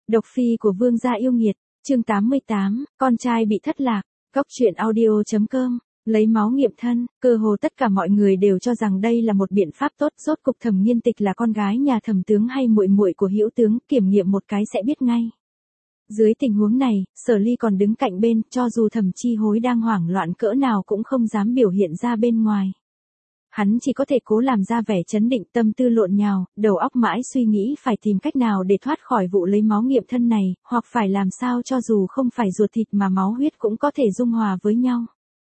Độc phi của vương gia yêu nghiệt, chương 88, con trai bị thất lạc, góc truyện audio.com, lấy máu nghiệm thân, cơ hồ tất cả mọi người đều cho rằng đây là một biện pháp tốt, rốt cục Thẩm Nghiên Tịch là con gái nhà Thẩm tướng hay muội muội của Hữu tướng, kiểm nghiệm một cái sẽ biết ngay. Dưới tình huống này, Sở Ly còn đứng cạnh bên, cho dù Thẩm Chi Hối đang hoảng loạn cỡ nào cũng không dám biểu hiện ra bên ngoài. Hắn chỉ có thể cố làm ra vẻ trấn định, tâm tư lộn nhào, đầu óc mãi suy nghĩ phải tìm cách nào để thoát khỏi vụ lấy máu nghiệm thân này, hoặc phải làm sao cho dù không phải ruột thịt mà máu huyết cũng có thể dung hòa với nhau.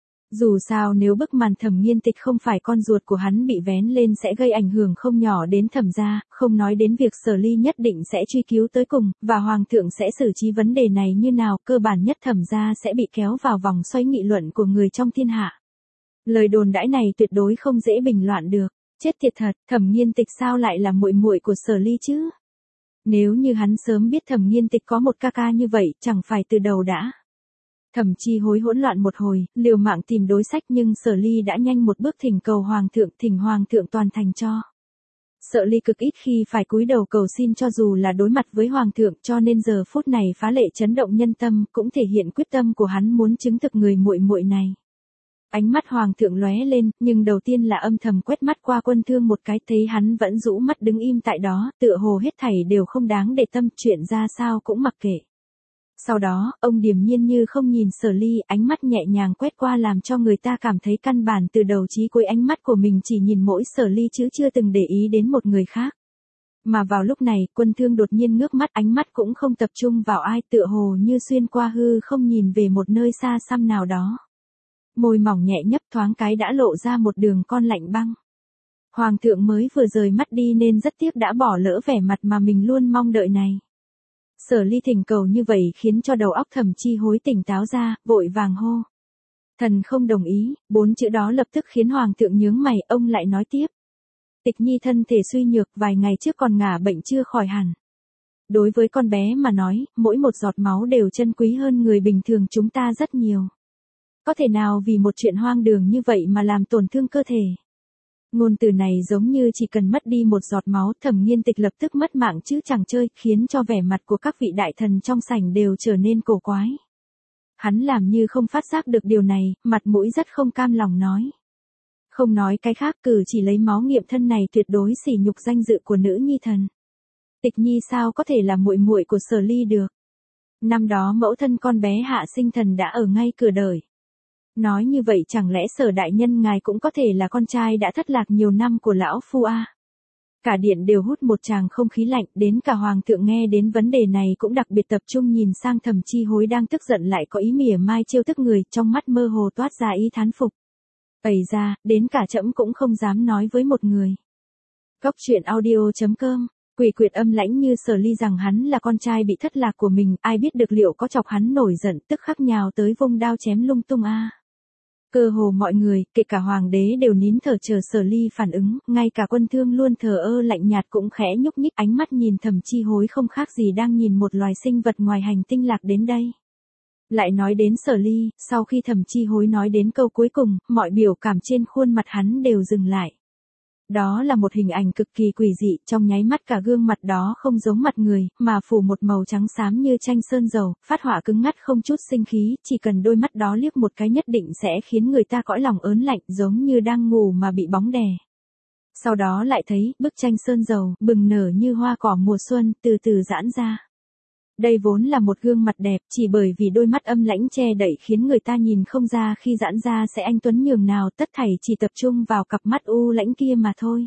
Dù sao nếu bức màn Thẩm Nghiên Tịch không phải con ruột của hắn bị vén lên sẽ gây ảnh hưởng không nhỏ đến Thẩm gia, không nói đến việc Sở Ly nhất định sẽ truy cứu tới cùng, và Hoàng thượng sẽ xử trí vấn đề này như nào, cơ bản nhất Thẩm gia sẽ bị kéo vào vòng xoáy nghị luận của người trong thiên hạ. Lời đồn đãi này tuyệt đối không dễ bình loạn được, chết tiệt thật, Thẩm Nghiên Tịch sao lại là muội muội của Sở Ly chứ? Nếu như hắn sớm biết Thẩm Nghiên Tịch có một ca ca như vậy, chẳng phải từ đầu đã. Thẩm Chi Hối hỗn loạn một hồi, liều mạng tìm đối sách nhưng Sở Ly đã nhanh một bước thỉnh cầu Hoàng thượng, thỉnh Hoàng thượng toàn thành cho. Sở Ly cực ít khi phải cúi đầu cầu xin cho dù là đối mặt với Hoàng thượng, cho nên giờ phút này phá lệ chấn động nhân tâm, cũng thể hiện quyết tâm của hắn muốn chứng thực người muội muội này. Ánh mắt Hoàng thượng lóe lên, nhưng đầu tiên là âm thầm quét mắt qua Quân Thương một cái, thấy hắn vẫn rũ mắt đứng im tại đó, tựa hồ hết thảy đều không đáng để tâm, chuyện ra sao cũng mặc kệ. Sau đó, ông điềm nhiên như không nhìn Sở Ly, ánh mắt nhẹ nhàng quét qua làm cho người ta cảm thấy căn bản từ đầu chí cuối ánh mắt của mình chỉ nhìn mỗi Sở Ly chứ chưa từng để ý đến một người khác. Mà vào lúc này, Quân Thương đột nhiên ngước mắt, ánh mắt cũng không tập trung vào ai, tựa hồ như xuyên qua hư không nhìn về một nơi xa xăm nào đó. Môi mỏng nhẹ nhấp thoáng cái đã lộ ra một đường con lạnh băng. Hoàng thượng mới vừa rời mắt đi nên rất tiếc đã bỏ lỡ vẻ mặt mà mình luôn mong đợi này. Sở Ly thỉnh cầu như vậy khiến cho đầu óc Thẩm Chi Hối tỉnh táo ra, vội vàng hô. Thần không đồng ý, 4 chữ đó lập tức khiến Hoàng thượng nhướng mày, ông lại nói tiếp. Tịch Nhi thân thể suy nhược, vài ngày trước còn ngả bệnh chưa khỏi hẳn. Đối với con bé mà nói, mỗi một giọt máu đều chân quý hơn người bình thường chúng ta rất nhiều. Có thể nào vì một chuyện hoang đường như vậy mà làm tổn thương cơ thể? Ngôn từ này giống như chỉ cần mất đi một giọt máu, Thẩm Nghiên Tịch lập tức mất mạng chứ chẳng chơi, khiến cho vẻ mặt của các vị đại thần trong sảnh đều trở nên cổ quái. Hắn làm như không phát giác được điều này, mặt mũi rất không cam lòng nói. Không nói cái khác, cử chỉ lấy máu nghiệm thân này tuyệt đối sỉ nhục danh dự của nữ nhi thần. Tịch Nhi sao có thể là muội muội của Sở Ly được? Năm đó mẫu thân con bé Hạ Sinh Thần đã ở ngay cửa đời. Nói như vậy chẳng lẽ Sở đại nhân ngài cũng có thể là con trai đã thất lạc nhiều năm của lão phu a? Cả điện đều hút một tràng không khí lạnh, đến cả Hoàng thượng nghe đến vấn đề này cũng đặc biệt tập trung nhìn sang Thẩm Chi Hối đang tức giận lại có ý mỉa mai trêu tức người, trong mắt mơ hồ toát ra ý thán phục. Ây ra, đến cả trẫm cũng không dám nói với một người. Góc truyện audio.com, Quỷ Quyệt âm lãnh như Sở Ly rằng hắn là con trai bị thất lạc của mình, ai biết được liệu có chọc hắn nổi giận tức khắc nhào tới vung đao chém lung tung a. Cơ hồ mọi người, kể cả hoàng đế đều nín thở chờ Sở Ly phản ứng, ngay cả Quân Thương luôn thờ ơ lạnh nhạt cũng khẽ nhúc nhích, ánh mắt nhìn Thẩm Chi Hối không khác gì đang nhìn một loài sinh vật ngoài hành tinh lạc đến đây. Lại nói đến Sở Ly, sau khi Thẩm Chi Hối nói đến câu cuối cùng, mọi biểu cảm trên khuôn mặt hắn đều dừng lại. Đó là một hình ảnh cực kỳ quỷ dị, trong nháy mắt cả gương mặt đó không giống mặt người, mà phủ một màu trắng xám như tranh sơn dầu, phát họa cứng ngắt không chút sinh khí, chỉ cần đôi mắt đó liếc một cái nhất định sẽ khiến người ta cõi lòng ớn lạnh, giống như đang ngủ mà bị bóng đè. Sau đó lại thấy, bức tranh sơn dầu, bừng nở như hoa cỏ mùa xuân, từ từ giãn ra. Đây vốn là một gương mặt đẹp, chỉ bởi vì đôi mắt âm lãnh che đậy khiến người ta nhìn không ra khi giãn ra sẽ anh tuấn nhường nào, tất thảy chỉ tập trung vào cặp mắt u lãnh kia mà thôi.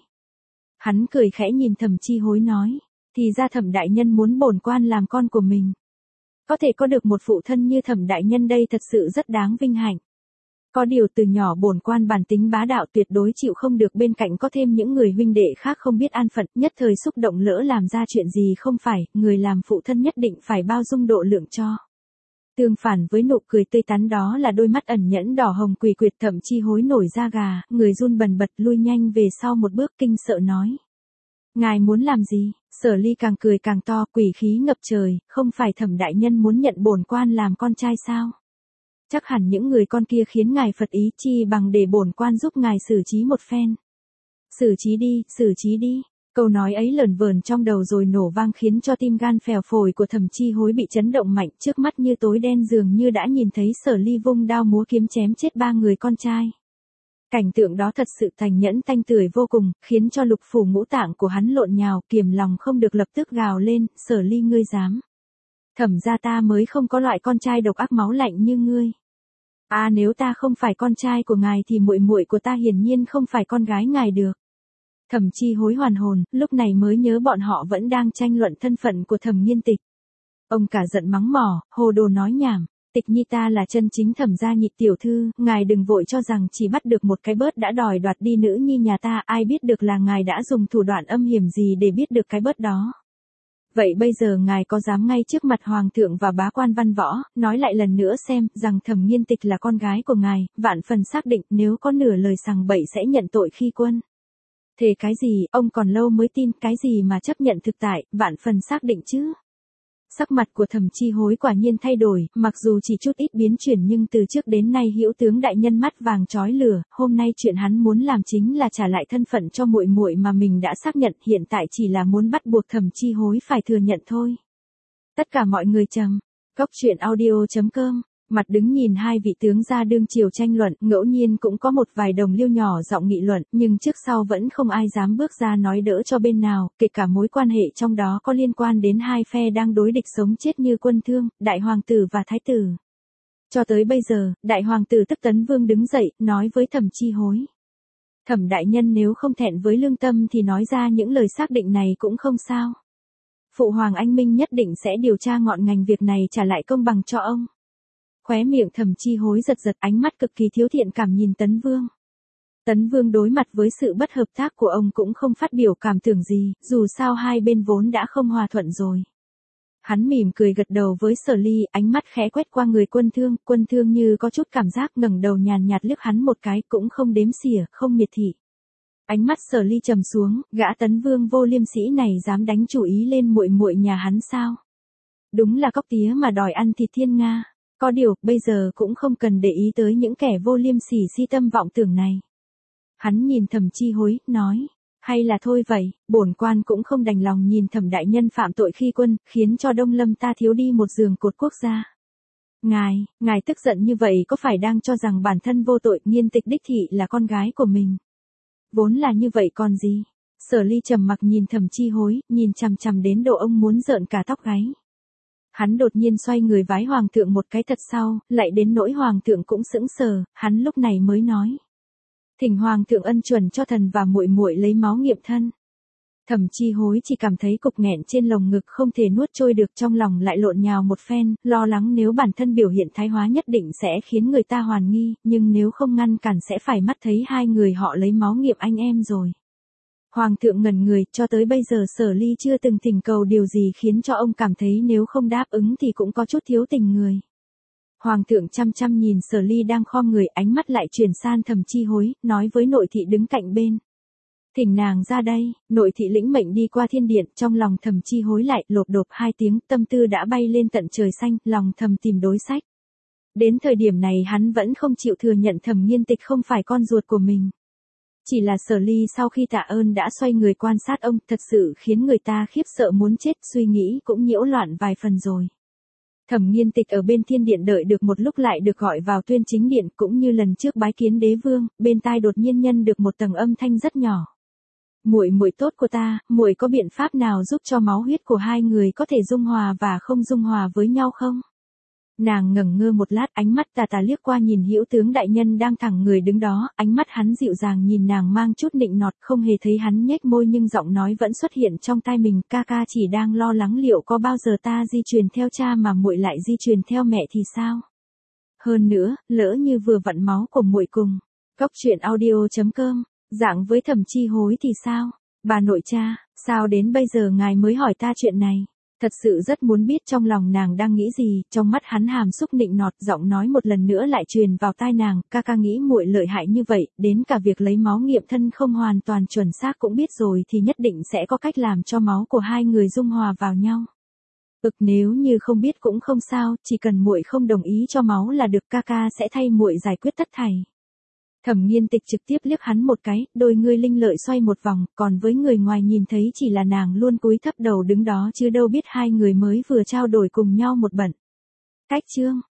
Hắn cười khẽ nhìn Thẩm Chi Hối nói, thì ra Thẩm đại nhân muốn bổn quan làm con của mình. Có thể có được một phụ thân như Thẩm đại nhân đây thật sự rất đáng vinh hạnh. Có điều từ nhỏ bổn quan bản tính bá đạo tuyệt đối chịu không được bên cạnh có thêm những người huynh đệ khác không biết an phận, nhất thời xúc động lỡ làm ra chuyện gì không phải, người làm phụ thân nhất định phải bao dung độ lượng cho. Tương phản với nụ cười tươi tắn đó là đôi mắt ẩn nhẫn đỏ hồng Quỷ Quyệt. Thẩm Chi Hối nổi da gà, người run bần bật lui nhanh về sau một bước kinh sợ nói. Ngài muốn làm gì? Sở Ly càng cười càng to, quỷ khí ngập trời, không phải Thẩm đại nhân muốn nhận bổn quan làm con trai sao? Chắc hẳn những người con kia khiến ngài phật ý, chi bằng để bổn quan giúp ngài xử trí một phen. Xử trí đi, xử trí đi. Câu nói ấy lởn vởn trong đầu rồi nổ vang khiến cho tim gan phèo phổi của Thẩm Chi Hối bị chấn động mạnh, trước mắt như tối đen dường như đã nhìn thấy Sở Ly vung đao múa kiếm chém chết 3 người con trai. Cảnh tượng đó thật sự tàn nhẫn tanh tưởi vô cùng, khiến cho lục phủ ngũ tạng của hắn lộn nhào, kiềm lòng không được lập tức gào lên, Sở Ly ngươi dám. Thẩm gia ta mới không có loại con trai độc ác máu lạnh như ngươi. Nếu ta không phải con trai của ngài thì muội muội của ta hiển nhiên không phải con gái ngài được. Thẩm Chi Hối hoàn hồn, lúc này mới nhớ bọn họ vẫn đang tranh luận thân phận của Thẩm Nghiên Tịch. Ông cả giận mắng mỏ, hồ đồ nói nhảm, Tịch nhi ta là chân chính Thẩm gia nhị tiểu thư, ngài đừng vội cho rằng chỉ bắt được một cái bớt đã đòi đoạt đi nữ nhi nhà ta, ai biết được là ngài đã dùng thủ đoạn âm hiểm gì để biết được cái bớt đó. Vậy bây giờ ngài có dám ngay trước mặt hoàng thượng và bá quan văn võ, nói lại lần nữa xem, rằng Thẩm Nghiên Tịch là con gái của ngài, vạn phần xác định nếu có nửa lời sằng bậy sẽ nhận tội khi quân. Thế cái gì, ông còn lâu mới tin, cái gì mà chấp nhận thực tại, vạn phần xác định chứ. Sắc mặt của Thẩm Chi Hối quả nhiên thay đổi, mặc dù chỉ chút ít biến chuyển nhưng từ trước đến nay hữu tướng đại nhân mắt vàng chói lửa, hôm nay chuyện hắn muốn làm chính là trả lại thân phận cho muội muội mà mình đã xác nhận, hiện tại chỉ là muốn bắt buộc Thẩm Chi Hối phải thừa nhận thôi. Tất cả mọi người trầm. Cốc truyện audio.com. Mặt đứng nhìn hai vị tướng gia đương triều tranh luận, ngẫu nhiên cũng có một vài đồng liêu nhỏ giọng nghị luận, nhưng trước sau vẫn không ai dám bước ra nói đỡ cho bên nào, kể cả mối quan hệ trong đó có liên quan đến hai phe đang đối địch sống chết như Quân Thương, đại hoàng tử và thái tử. Cho tới bây giờ, đại hoàng tử Tức Tấn Vương đứng dậy, nói với Thẩm Chi Hối. Thẩm đại nhân nếu không thẹn với lương tâm thì nói ra những lời xác định này cũng không sao. Phụ hoàng anh minh nhất định sẽ điều tra ngọn ngành việc này trả lại công bằng cho ông. Khóe miệng Thẩm Chi Hối giật giật, ánh mắt cực kỳ thiếu thiện cảm nhìn Tấn Vương. Tấn Vương đối mặt với sự bất hợp tác của ông cũng không phát biểu cảm tưởng gì, dù sao hai bên vốn đã không hòa thuận rồi. Hắn mỉm cười gật đầu với Sở Ly, ánh mắt khẽ quét qua người Quân Thương như có chút cảm giác, ngẩng đầu nhàn nhạt liếc hắn một cái, cũng không đếm xỉa, không miệt thị. Ánh mắt Sở Ly trầm xuống, gã Tấn Vương vô liêm sỉ này dám đánh chủ ý lên muội muội nhà hắn sao? Đúng là cóc tía mà đòi ăn thịt thiên nga. Có điều, bây giờ cũng không cần để ý tới những kẻ vô liêm sỉ si tâm vọng tưởng này. Hắn nhìn Thẩm Chi Hối, nói, hay là thôi vậy, bổn quan cũng không đành lòng nhìn Thẩm đại nhân phạm tội khi quân, khiến cho Đông Lâm ta thiếu đi một giường cột quốc gia. Ngài tức giận như vậy có phải đang cho rằng bản thân vô tội, Nghiên Tịch đích thị là con gái của mình? Vốn là như vậy còn gì? Sở Ly trầm mặc nhìn Thẩm Chi Hối, nhìn chằm chằm đến độ ông muốn rợn cả tóc gáy. Hắn đột nhiên xoay người vái hoàng thượng một cái thật sau, lại đến nỗi hoàng thượng cũng sững sờ, hắn lúc này mới nói. Thỉnh hoàng thượng ân chuẩn cho thần và muội muội lấy máu nghiệm thân. Thẩm Chi Hối chỉ cảm thấy cục nghẹn trên lồng ngực không thể nuốt trôi được, trong lòng lại lộn nhào một phen, lo lắng nếu bản thân biểu hiện thái hóa nhất định sẽ khiến người ta hoài nghi, nhưng nếu không ngăn cản sẽ phải mắt thấy hai người họ lấy máu nghiệm anh em rồi. Hoàng thượng ngẩn người, cho tới bây giờ Sở Ly chưa từng thỉnh cầu điều gì khiến cho ông cảm thấy nếu không đáp ứng thì cũng có chút thiếu tình người. Hoàng thượng chăm chăm nhìn Sở Ly đang khom người, ánh mắt lại chuyển sang Thẩm Chi Hối, nói với nội thị đứng cạnh bên. Thỉnh nàng ra đây, nội thị lĩnh mệnh đi qua thiên điện, trong lòng Thẩm Chi Hối lại lộp độp hai tiếng, tâm tư đã bay lên tận trời xanh, lòng thầm tìm đối sách. Đến thời điểm này hắn vẫn không chịu thừa nhận Thẩm Nghiên Tịch không phải con ruột của mình. Chỉ là Sở Ly sau khi tạ ơn đã xoay người quan sát ông, thật sự khiến người ta khiếp sợ muốn chết, suy nghĩ cũng nhiễu loạn vài phần rồi. Thẩm Nghiên Tịch ở bên thiên điện đợi được một lúc lại được gọi vào tuyên chính điện, cũng như lần trước bái kiến đế vương, bên tai đột nhiên nhân được một tầng âm thanh rất nhỏ. Muội tốt của ta, muội có biện pháp nào giúp cho máu huyết của hai người có thể dung hòa và không dung hòa với nhau không? Nàng ngẩn ngơ một lát, ánh mắt tà tà liếc qua nhìn hữu tướng đại nhân đang thẳng người đứng đó, ánh mắt hắn dịu dàng nhìn nàng mang chút nịnh nọt, không hề thấy hắn nhếch môi nhưng giọng nói vẫn xuất hiện trong tai mình, ca ca chỉ đang lo lắng liệu có bao giờ ta di truyền theo cha mà muội lại di truyền theo mẹ thì sao? Hơn nữa, lỡ như vừa vặn máu của muội cùng. Cốc truyện audio.com, dạng với Thẩm Chi Hối thì sao? Bà nội cha, sao đến bây giờ ngài mới hỏi ta chuyện này? Thật sự rất muốn biết trong lòng nàng đang nghĩ gì, trong mắt hắn hàm xúc nịnh nọt, giọng nói một lần nữa lại truyền vào tai nàng, ca ca nghĩ muội lợi hại như vậy, đến cả việc lấy máu nghiệm thân không hoàn toàn chuẩn xác cũng biết rồi thì nhất định sẽ có cách làm cho máu của hai người dung hòa vào nhau. Nếu như không biết cũng không sao, chỉ cần muội không đồng ý cho máu là được, ca ca sẽ thay muội giải quyết tất thảy. Thẩm Nghiên Tịch trực tiếp liếc hắn một cái, đôi ngươi linh lợi xoay một vòng, còn với người ngoài nhìn thấy chỉ là nàng luôn cúi thấp đầu đứng đó chứ đâu biết hai người mới vừa trao đổi cùng nhau một bận. Cách chương